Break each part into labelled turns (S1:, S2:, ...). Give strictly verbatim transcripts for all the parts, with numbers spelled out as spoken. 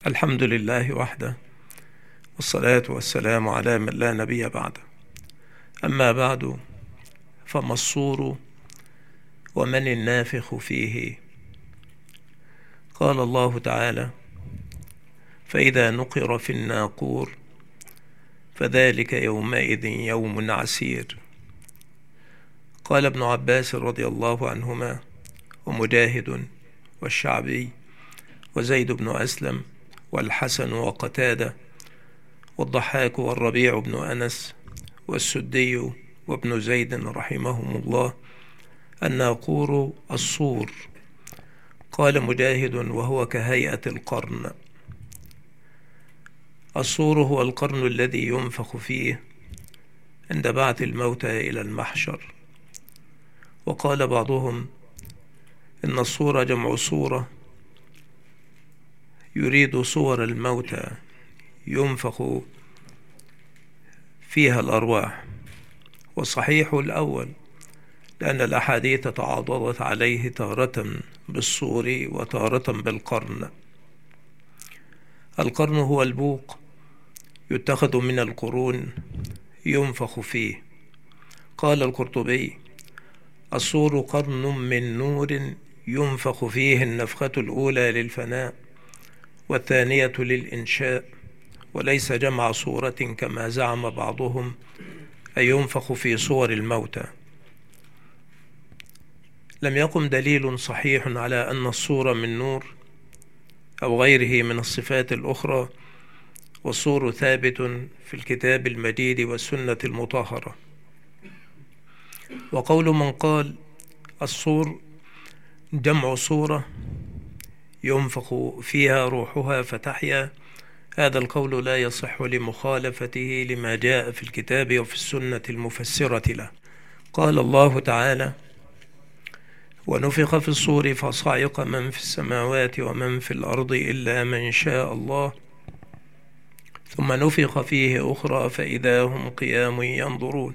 S1: الحمد لله وحده، والصلاة والسلام على من لا نبي بعده. أما بعد، فما الصور ومن النافخ فيه؟ قال الله تعالى: فإذا نقر في الناقور فذلك يومئذ يوم عسير. قال ابن عباس رضي الله عنهما ومجاهد والشعبي وزيد بن أسلم والحسن وقتادة والضحاك والربيع بن أنس والسدي وابن زيد رحمهم الله: الناقور الصور. قال مجاهد: وهو كهيئة القرن. الصور هو القرن الذي ينفخ فيه عند بعث الموتى إلى المحشر. وقال بعضهم إن الصور جمع صورة، يريد صور الموتى ينفخ فيها الأرواح، والصحيح الأول، لأن الأحاديث تعاضدت عليه تارة بالصور وتارة بالقرن. القرن هو البوق يتخذ من القرون ينفخ فيه. قال القرطبي: الصور قرن من نور ينفخ فيه النفخة الأولى للفناء والثانية للإنشاء، وليس جمع صورة كما زعم بعضهم أن ينفخ في صور الموتى. لم يقم دليل صحيح على أن الصور من نور أو غيره من الصفات الأخرى، والصور ثابت في الكتاب المجيد والسنة المطهرة. وقول من قال الصور جمع صورة ينفخ فيها روحها فتحيا، هذا القول لا يصح لمخالفته لما جاء في الكتاب وفي السنة المفسرة له. قال الله تعالى: ونفخ في الصور فصعق من في السماوات ومن في الأرض إلا من شاء الله ثم نفخ فيه أخرى فإذا هم قيام ينظرون.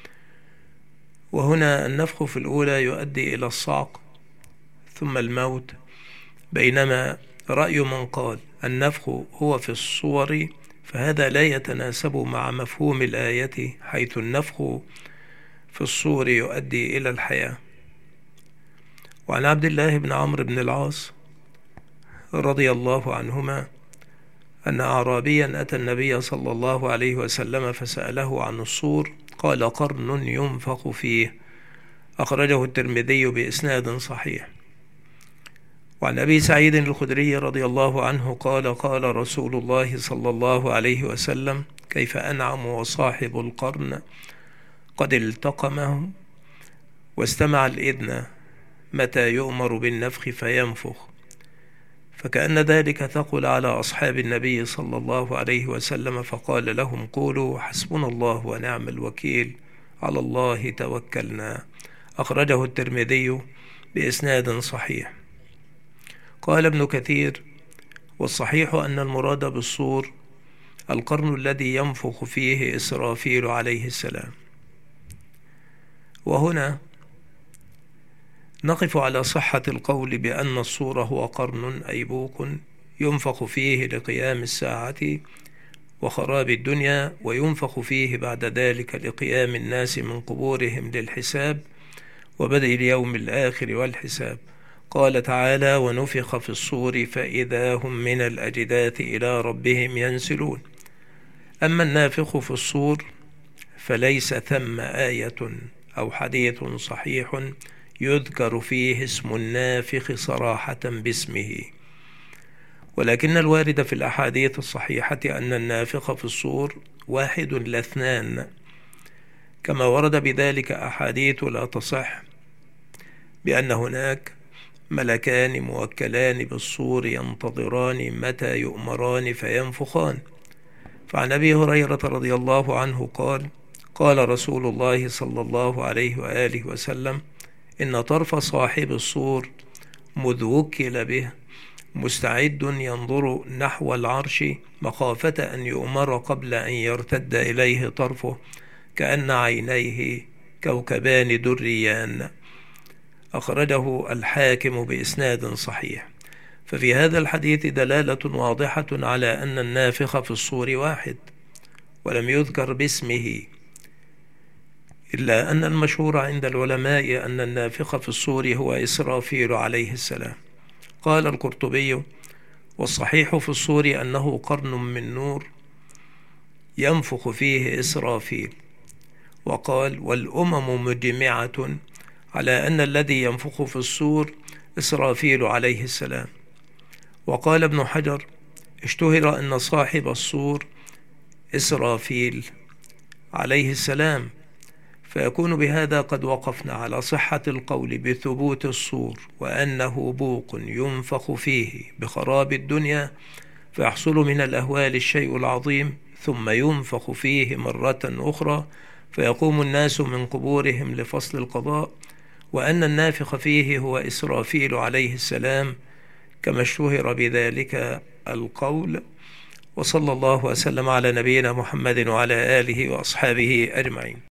S1: وهنا النفخ في الأولى يؤدي إلى الصعق ثم الموت، بينما رأي من قال النفخ هو في الصور فهذا لا يتناسب مع مفهوم الآية، حيث النفخ في الصور يؤدي إلى الحياة. وعن عبد الله بن عمرو بن العاص رضي الله عنهما أن أعرابيا أتى النبي صلى الله عليه وسلم فسأله عن الصور، قال: قرن ينفخ فيه. أخرجه الترمذي بإسناد صحيح. وعن أبي سعيد الخدري رضي الله عنه قال: قال رسول الله صلى الله عليه وسلم: كيف أنعم وصاحب القرن قد التقمه واستمع الإذن متى يؤمر بالنفخ فينفخ. فكأن ذلك ثقل على أصحاب النبي صلى الله عليه وسلم، فقال لهم: قولوا حسبنا الله ونعم الوكيل، على الله توكلنا. أخرجه الترمذي بإسناد صحيح. قال ابن كثير: والصحيح أن المراد بالصور القرن الذي ينفخ فيه إسرافيل عليه السلام. وهنا نقف على صحة القول بأن الصور هو قرن أي بوق ينفخ فيه لقيام الساعة وخراب الدنيا، وينفخ فيه بعد ذلك لقيام الناس من قبورهم للحساب وبدء اليوم الآخر والحساب. قال تعالى: ونفخ في الصور فإذا هم من الأجداث إلى ربهم ينسلون. أما النافخ في الصور فليس ثم آية أو حديث صحيح يذكر فيه اسم النافخ صراحة باسمه، ولكن الوارد في الأحاديث الصحيحة أن النافخ في الصور واحد لا اثنان، كما ورد بذلك أحاديث لا تصح بأن هناك ملكان موكلان بالصور ينتظران متى يؤمران فينفخان. فعن أبي هريرة رضي الله عنه قال: قال رسول الله صلى الله عليه وآله وسلم: إن طرف صاحب الصور مذ وكل به مستعد ينظر نحو العرش مخافة أن يؤمر قبل أن يرتد إليه طرفه كأن عينيه كوكبان دريان. أخرجه الحاكم بإسناد صحيح. ففي هذا الحديث دلالة واضحة على أن النافخ في الصور واحد ولم يذكر باسمه، إلا أن المشهور عند العلماء أن النافخ في الصور هو إسرافيل عليه السلام. قال القرطبي: والصحيح في الصور أنه قرن من نور ينفخ فيه إسرافيل. وقال: والأمم مجمعة على أن الذي ينفخ في الصور إسرافيل عليه السلام. وقال ابن حجر: اشتهر أن صاحب الصور إسرافيل عليه السلام، فيكون بهذا قد وقفنا على صحة القول بثبوت الصور، وأنه بوق ينفخ فيه بخراب الدنيا فيحصل من الأهوال الشيء العظيم، ثم ينفخ فيه مرة أخرى فيقوم الناس من قبورهم لفصل القضاء، وأن النافخ فيه هو إسرافيل عليه السلام كما اشتهر بذلك القول. وصلى الله وسلم على نبينا محمد وعلى آله وأصحابه أجمعين.